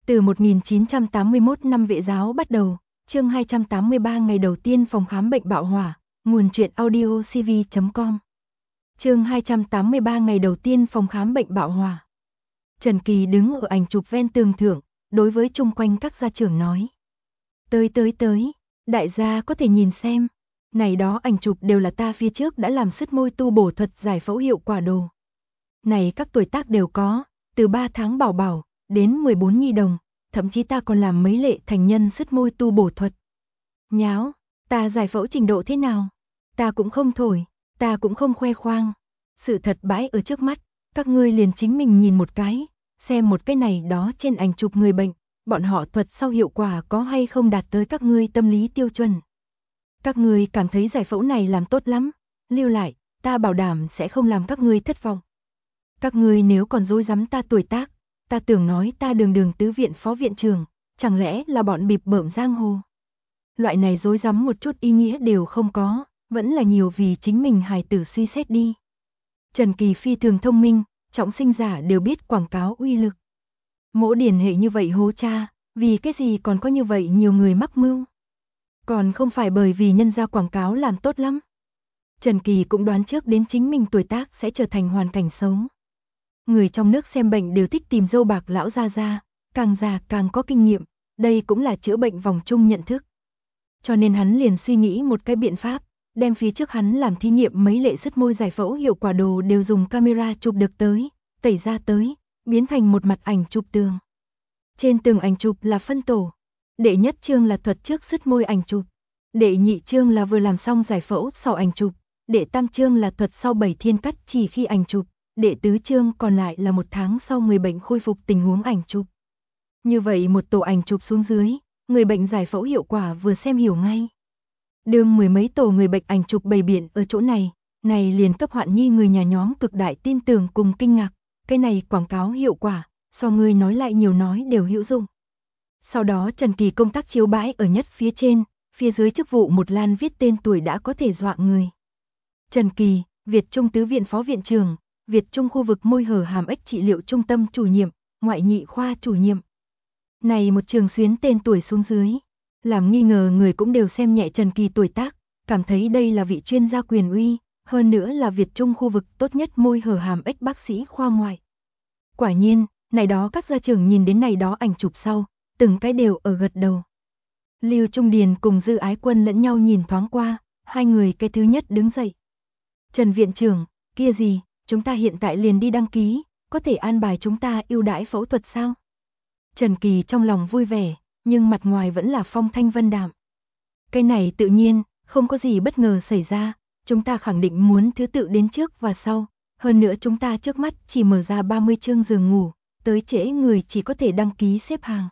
Từ 1981 năm vệ giáo bắt đầu, chương 283 ngày đầu tiên phòng khám bệnh bạo hỏa, nguồn truyện audio cv.com. Chương 283 ngày đầu tiên phòng khám bệnh bạo hỏa. Trần Kỳ đứng ở ảnh chụp ven tường thượng, đối với chung quanh các gia trưởng nói. Tới, đại gia có thể nhìn xem. Này đó ảnh chụp đều là ta phía trước đã làm sứt môi tu bổ thuật giải phẫu hiệu quả đồ. Này các tuổi tác đều có, từ 3 tháng bảo bảo, đến 14 nhi đồng, thậm chí ta còn làm mấy lệ thành nhân sứt môi tu bổ thuật. Nháo, ta giải phẫu trình độ thế nào? Ta cũng không thổi, ta cũng không khoe khoang. Sự thật bãi ở trước mắt, các ngươi liền chính mình nhìn một cái, xem một cái này đó trên ảnh chụp người bệnh, bọn họ thuật sau hiệu quả có hay không đạt tới các ngươi tâm lý tiêu chuẩn. Các ngươi cảm thấy giải phẫu này làm tốt lắm, lưu lại, ta bảo đảm sẽ không làm các ngươi thất vọng. Các ngươi nếu còn dối dám ta tuổi tác, ta tưởng nói ta đường tứ viện phó viện trưởng, chẳng lẽ là bọn bịp bợm giang hồ. Loại này dối dám một chút ý nghĩa đều không có, vẫn là nhiều vì chính mình hài tử suy xét đi. Trần Kỳ phi thường thông minh, trọng sinh giả đều biết quảng cáo uy lực. Mỗ điển hệ như vậy hố cha, vì cái gì còn có như vậy nhiều người mắc mưu. Còn không phải bởi vì nhân gia quảng cáo làm tốt lắm. Trần Kỳ cũng đoán trước đến chính mình tuổi tác sẽ trở thành hoàn cảnh xấu. Người trong nước xem bệnh đều thích tìm dâu bạc lão già, càng già càng có kinh nghiệm, đây cũng là chữa bệnh vòng chung nhận thức. Cho nên hắn liền suy nghĩ một cái biện pháp, đem phía trước hắn làm thí nghiệm mấy lệ sứt môi giải phẫu hiệu quả đồ đều dùng camera chụp được tới, tẩy ra tới, biến thành một mặt ảnh chụp tường. Trên tường ảnh chụp là phân tổ. Đệ nhất chương là thuật trước sứt môi ảnh chụp. Đệ nhị chương là vừa làm xong giải phẫu sau ảnh chụp. Đệ tam chương là thuật sau 7 thiên cắt chỉ khi ảnh chụp. Đệ tứ chương còn lại là 1 tháng sau người bệnh khôi phục tình huống ảnh chụp. Như vậy một tổ ảnh chụp xuống dưới, người bệnh giải phẫu hiệu quả vừa xem hiểu ngay. Đường 10 mấy tổ người bệnh ảnh chụp bày biện ở chỗ này liền cấp Hoạn Nhi người nhà nhóm cực đại tin tưởng cùng kinh ngạc, cái này quảng cáo hiệu quả, so người nói lại nhiều nói đều hữu dụng. Sau đó Trần Kỳ công tác chiếu bãi ở nhất phía trên, phía dưới chức vụ một lan viết tên tuổi đã có thể dọa người. Trần Kỳ, Việt Trung Tứ Viện Phó Viện trưởng, Việt Trung khu vực môi hở hàm ếch trị liệu trung tâm chủ nhiệm, ngoại nhị khoa chủ nhiệm. Này một trường xuyến tên tuổi xuống dưới, làm nghi ngờ người cũng đều xem nhẹ Trần Kỳ tuổi tác, cảm thấy đây là vị chuyên gia quyền uy, hơn nữa là Việt Trung khu vực tốt nhất môi hở hàm ếch bác sĩ khoa ngoại. Quả nhiên, này đó các gia trưởng nhìn đến này đó ảnh chụp sau, từng cái đều ở gật đầu. Lưu Trung Điền cùng Dư Ái Quân lẫn nhau nhìn thoáng qua, hai người cái thứ nhất đứng dậy. Trần viện trưởng, kia gì, chúng ta hiện tại liền đi đăng ký, có thể an bài chúng ta ưu đãi phẫu thuật sao? Trần Kỳ trong lòng vui vẻ, nhưng mặt ngoài vẫn là phong thanh vân đạm. Cái này tự nhiên, không có gì bất ngờ xảy ra, chúng ta khẳng định muốn thứ tự đến trước và sau, hơn nữa chúng ta trước mắt chỉ mở ra 30 chương giường ngủ, tới trễ người chỉ có thể đăng ký xếp hàng.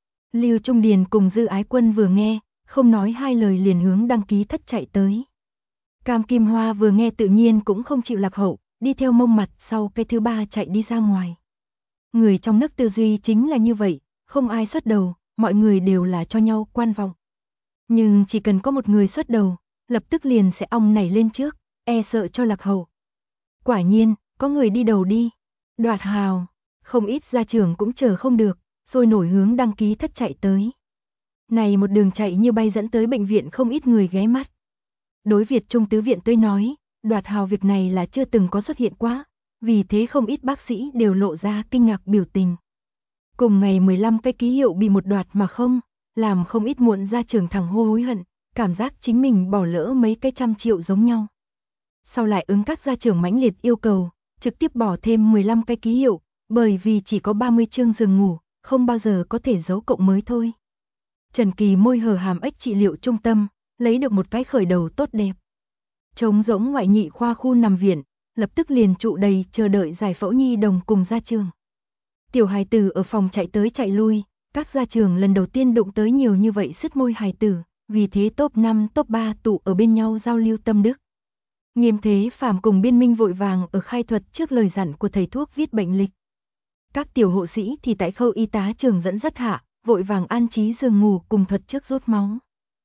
Lưu Trung Điền cùng Dư Ái Quân vừa nghe, không nói hai lời liền hướng đăng ký thất chạy tới. Cam Kim Hoa vừa nghe tự nhiên cũng không chịu lạc hậu, đi theo mông mặt sau cái thứ ba chạy đi ra ngoài. Người trong nước tư duy chính là như vậy, không ai xuất đầu, mọi người đều là cho nhau quan vọng. Nhưng chỉ cần có một người xuất đầu, lập tức liền sẽ ong nảy lên trước, e sợ cho lạc hậu. Quả nhiên, có người đi đầu đi. Đoạt hào, không ít gia trưởng cũng chờ không được, rồi nổi hướng đăng ký thất chạy tới. Này một đường chạy như bay dẫn tới bệnh viện không ít người ghé mắt. Đối Việt Trung Tứ Viện tới nói, đoạt hào việc này là chưa từng có xuất hiện quá, vì thế không ít bác sĩ đều lộ ra kinh ngạc biểu tình. Cùng ngày 15 cái ký hiệu bị một đoạt mà không, làm không ít muộn gia trưởng thẳng hối hận, cảm giác chính mình bỏ lỡ mấy cái trăm triệu giống nhau. Sau lại ứng các gia trưởng mãnh liệt yêu cầu, trực tiếp bỏ thêm 15 cái ký hiệu, bởi vì chỉ có 30 chương giường ngủ, không bao giờ có thể giấu cộng mới thôi. Trần Kỳ môi hở hàm ếch trị liệu trung tâm, lấy được một cái khởi đầu tốt đẹp. Trống rỗng ngoại nhị khoa khu nằm viện, lập tức liền trụ đầy chờ đợi giải phẫu nhi đồng cùng gia trường. Tiểu hài tử ở phòng chạy tới chạy lui, các gia trường lần đầu tiên đụng tới nhiều như vậy sứt môi hài tử, vì thế top 5 top 3 tụ ở bên nhau giao lưu tâm đức. Nghiêm Thế Phàm cùng Biên Minh vội vàng ở khai thuật trước lời dặn của thầy thuốc viết bệnh lịch. Các tiểu hộ sĩ thì tại khâu y tá trường dẫn dắt hạ, vội vàng an trí giường ngủ cùng thuật trước rút máu.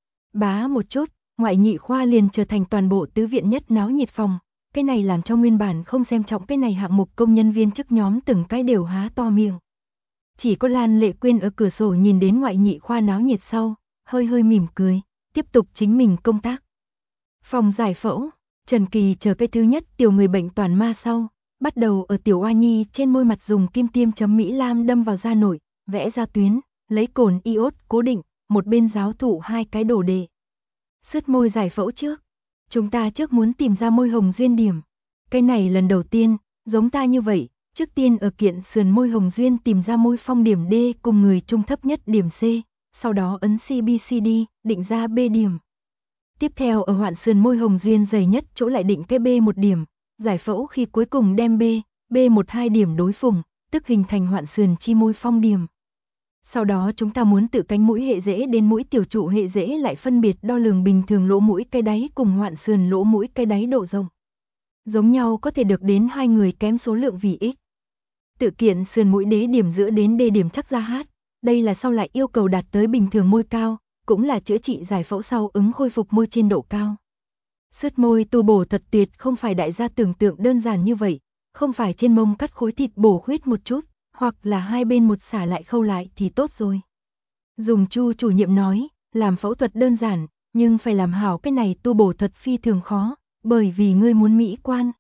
Bá một chút, ngoại nhị khoa liền trở thành toàn bộ tứ viện nhất náo nhiệt phòng, cái này làm cho nguyên bản không xem trọng cái này hạng mục công nhân viên chức nhóm từng cái đều há to miệng. Chỉ có Lan Lệ Quyên ở cửa sổ nhìn đến ngoại nhị khoa náo nhiệt sau, hơi hơi mỉm cười, tiếp tục chính mình công tác. Phòng giải phẫu, Trần Kỳ chờ cái thứ nhất tiểu người bệnh toàn ma sau, bắt đầu ở tiểu oa nhi trên môi mặt dùng kim tiêm chấm Mỹ Lam đâm vào da nổi, vẽ ra tuyến, lấy cồn iốt cố định, một bên giáo thụ 2 cái đồ đề. Sứt môi giải phẫu trước. Chúng ta trước muốn tìm ra môi hồng duyên điểm. Cái này lần đầu tiên, giống ta như vậy, trước tiên ở kiện sườn môi hồng duyên tìm ra môi phong điểm D cùng người trung thấp nhất điểm C, sau đó ấn CBCD, định ra B điểm. Tiếp theo ở hoạn sườn môi hồng duyên dày nhất chỗ lại định cái B1 điểm, giải phẫu khi cuối cùng đem B12 điểm đối phùng, tức hình thành hoạn sườn chi môi phong điểm. Sau đó chúng ta muốn từ cánh mũi hệ rễ đến mũi tiểu trụ hệ rễ lại phân biệt đo lường bình thường lỗ mũi cái đáy cùng hoạn sườn lỗ mũi cái đáy độ rộng. Giống nhau có thể được đến hai người kém số lượng vì x. Tự kiện sườn mũi đế điểm giữa đến D điểm chắc ra H. Đây là sau lại yêu cầu đạt tới bình thường môi cao, cũng là chữa trị giải phẫu sau ứng khôi phục môi trên độ cao. Sứt môi tu bổ thật tuyệt không phải đại gia tưởng tượng đơn giản như vậy, không phải trên mông cắt khối thịt bổ khuyết một chút, hoặc là hai bên một xả lại khâu lại thì tốt rồi. Dùng Chu chủ nhiệm nói, làm phẫu thuật đơn giản, nhưng phải làm hảo cái này tu bổ thuật phi thường khó, bởi vì ngươi muốn mỹ quan.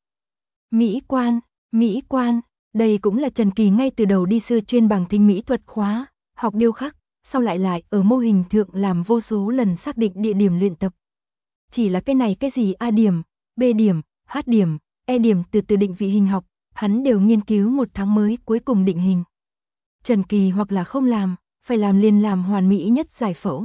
Mỹ quan, đây cũng là Trần Kỳ ngay từ đầu đi sư chuyên bằng thính mỹ thuật khóa, học điêu khắc, sau lại ở mô hình thượng làm vô số lần xác định địa điểm luyện tập. Chỉ là cái này cái gì A điểm, B điểm, H điểm, E điểm từ định vị hình học, hắn đều nghiên cứu 1 tháng mới cuối cùng định hình. Trần Kỳ hoặc là không làm, phải làm liền làm hoàn mỹ nhất giải phẫu.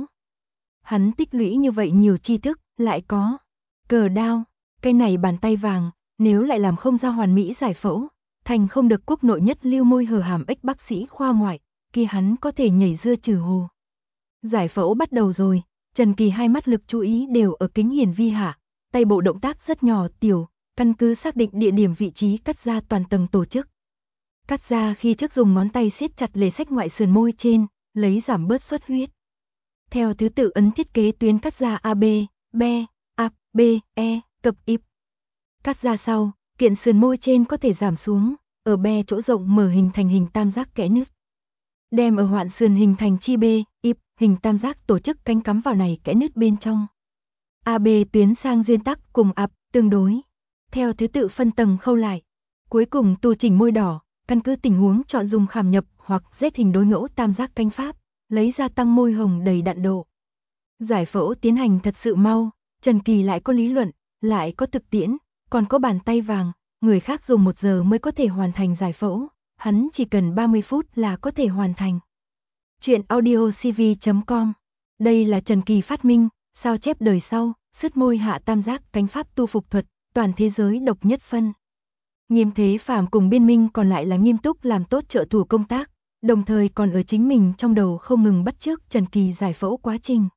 Hắn tích lũy như vậy nhiều tri thức, lại có cờ đao, cái này bàn tay vàng, nếu lại làm không ra hoàn mỹ giải phẫu, thành không được quốc nội nhất lưu môi hở hàm ếch bác sĩ khoa ngoại, kia hắn có thể nhảy dưa trừ hồ. Giải phẫu bắt đầu rồi, Trần Kỳ hai mắt lực chú ý đều ở kính hiển vi hạ, tay bộ động tác rất nhỏ tiểu, căn cứ xác định địa điểm vị trí cắt da toàn tầng tổ chức. Cắt da khi trước dùng ngón tay siết chặt lề sách ngoại sườn môi trên, lấy giảm bớt xuất huyết. Theo thứ tự ấn thiết kế tuyến cắt da AB, B, A, B, E, cập ip. Cắt da sau, kiện sườn môi trên có thể giảm xuống, ở B chỗ rộng mở hình thành hình tam giác kẽ nứt. Đem ở hoạn sườn hình thành chi B, ip, hình tam giác tổ chức cánh cắm vào này kẽ nứt bên trong. AB tuyến sang duyên tắc cùng ap tương đối. Theo thứ tự phân tầng khâu lại. Cuối cùng tu chỉnh môi đỏ, căn cứ tình huống chọn dùng khảm nhập hoặc Z hình đối ngẫu tam giác cánh pháp, lấy ra tăng môi hồng đầy đặn độ. Giải phẫu tiến hành thật sự mau, Trần Kỳ lại có lý luận, lại có thực tiễn, còn có bàn tay vàng, người khác dùng 1 giờ mới có thể hoàn thành giải phẫu, hắn chỉ cần 30 phút là có thể hoàn thành. Chuyện audiocv.com. Đây là Trần Kỳ phát minh, sao chép đời sau, sứt môi hạ tam giác cánh pháp tu phục thuật, toàn thế giới độc nhất phân. Nghiêm Thế Phàm cùng Biên Minh còn lại là nghiêm túc làm tốt trợ thủ công tác, đồng thời còn ở chính mình trong đầu không ngừng bắt chước Trần Kỳ giải phẫu quá trình.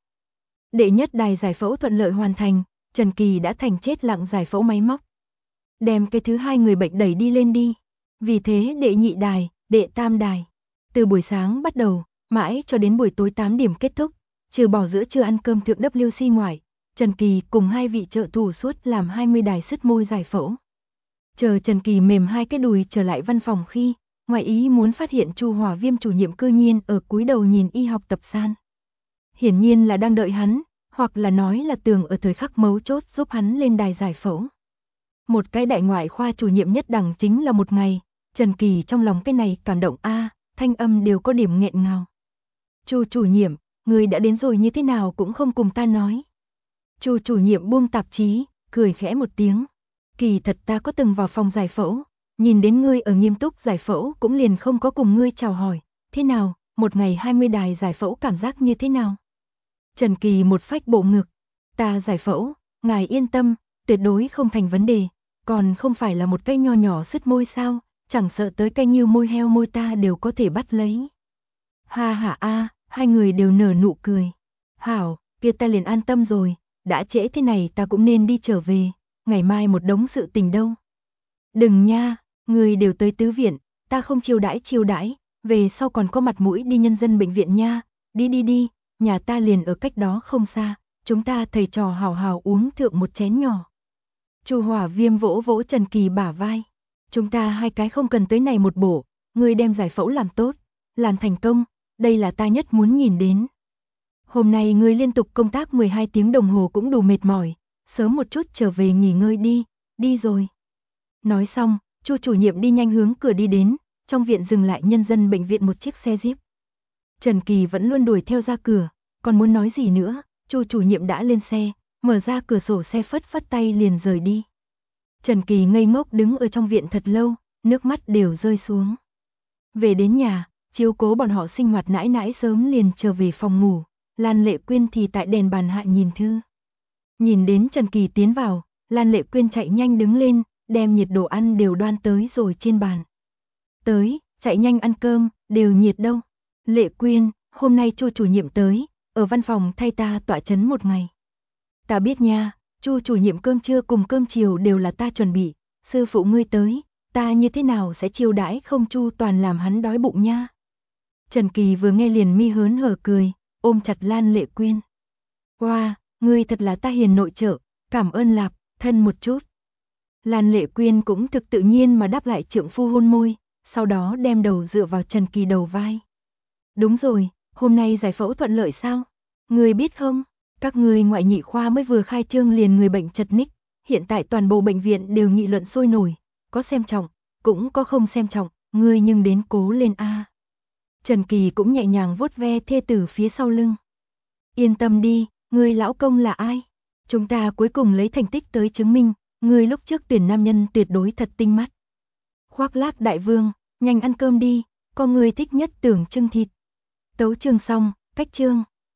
Đệ nhất đài giải phẫu thuận lợi hoàn thành, Trần Kỳ đã thành chết lặng giải phẫu máy móc. Đem cái thứ 2 người bệnh đẩy đi lên đi. Vì thế đệ nhị đài, đệ tam đài, từ buổi sáng bắt đầu, mãi cho đến buổi tối 8 điểm kết thúc, trừ bỏ giữa trưa ăn cơm thượng WC ngoại, Trần Kỳ cùng 2 vị trợ thủ suốt làm 20 đài sứt môi giải phẫu. Chờ Trần Kỳ mềm 2 cái đùi trở lại văn phòng khi, ngoài ý muốn phát hiện Chu Hòa Viêm chủ nhiệm cư nhiên ở cúi đầu nhìn y học tập san. Hiển nhiên là đang đợi hắn, hoặc là nói là tưởng ở thời khắc mấu chốt giúp hắn lên đài giải phẫu. Một cái đại ngoại khoa chủ nhiệm nhất đẳng chính là một ngày, Trần Kỳ trong lòng cái này cảm động thanh âm đều có điểm nghẹn ngào. Chu chủ nhiệm, người đã đến rồi như thế nào cũng không cùng ta nói. Chu chủ nhiệm buông tạp chí, cười khẽ một tiếng. Kỳ thật ta có từng vào phòng giải phẫu, nhìn đến ngươi ở nghiêm túc giải phẫu cũng liền không có cùng ngươi chào hỏi. Thế nào, một ngày 20 đài giải phẫu cảm giác như thế nào? Trần Kỳ một phách bộ ngực. Ta giải phẫu, ngài yên tâm, tuyệt đối không thành vấn đề. Còn không phải là một cây nho nhỏ sứt môi sao, chẳng sợ tới cây như môi heo môi ta đều có thể bắt lấy. Ha ha hai người đều nở nụ cười. Hảo, kia ta liền an tâm rồi, đã trễ thế này ta cũng nên đi trở về, ngày mai một đống sự tình đâu. Đừng nha, người đều tới tứ viện, ta không chiêu đãi, về sau còn có mặt mũi đi nhân dân bệnh viện nha, đi, nhà ta liền ở cách đó không xa, chúng ta thầy trò hào hào uống thượng một chén nhỏ. Chu Hòa Viêm vỗ vỗ Trần Kỳ bả vai. Chúng ta hai cái không cần tới này một bổ, ngươi đem giải phẫu làm tốt, làm thành công, đây là ta nhất muốn nhìn đến. Hôm nay ngươi liên tục công tác 12 tiếng đồng hồ cũng đủ mệt mỏi, sớm một chút trở về nghỉ ngơi đi, đi rồi. Nói xong, Chu chủ nhiệm đi nhanh hướng cửa đi đến, trong viện dừng lại nhân dân bệnh viện một chiếc xe Jeep. Trần Kỳ vẫn luôn đuổi theo ra cửa, còn muốn nói gì nữa, Chu chủ nhiệm đã lên xe, mở ra cửa sổ xe phất phất tay liền rời đi. Trần Kỳ ngây ngốc đứng ở trong viện thật lâu, nước mắt đều rơi xuống. Về đến nhà, chiếu cố bọn họ sinh hoạt nãi nãi sớm liền trở về phòng ngủ, Lan Lệ Quyên thì tại đèn bàn hạ nhìn thư. Nhìn đến Trần Kỳ tiến vào, Lan Lệ Quyên chạy nhanh đứng lên, đem nhiệt đồ ăn đều đoan tới rồi trên bàn. Tới, chạy nhanh ăn cơm, đều nhiệt đâu. Lệ Quyên, hôm nay Chu chủ nhiệm tới, ở văn phòng thay ta tọa chấn một ngày. Ta biết nha, Chu chủ nhiệm cơm trưa cùng cơm chiều đều là ta chuẩn bị, sư phụ ngươi tới, ta như thế nào sẽ chiêu đãi không chu toàn làm hắn đói bụng nha. Trần Kỳ vừa nghe liền mi hớn hở cười, ôm chặt Lan Lệ Quyên. Wow, ngươi thật là ta hiền nội trợ, cảm ơn lạp, thân một chút. Lan Lệ Quyên cũng thực tự nhiên mà đáp lại trượng phu hôn môi, sau đó đem đầu dựa vào Trần Kỳ đầu vai. Đúng rồi, hôm nay giải phẫu thuận lợi sao? Ngươi biết không, các ngươi ngoại nhị khoa mới vừa khai trương liền người bệnh chật ních, hiện tại toàn bộ bệnh viện đều nghị luận sôi nổi, có xem trọng, cũng có không xem trọng, ngươi nhưng đến cố lên a. Trần Kỳ cũng nhẹ nhàng vuốt ve thê tử phía sau lưng. Yên tâm đi, ngươi lão công là ai? Chúng ta cuối cùng lấy thành tích tới chứng minh, ngươi lúc trước tuyển nam nhân tuyệt đối thật tinh mắt. Khoác lác đại vương, nhanh ăn cơm đi, có người thích nhất tưởng trưng thịt. Tấu chương xong, cách chương.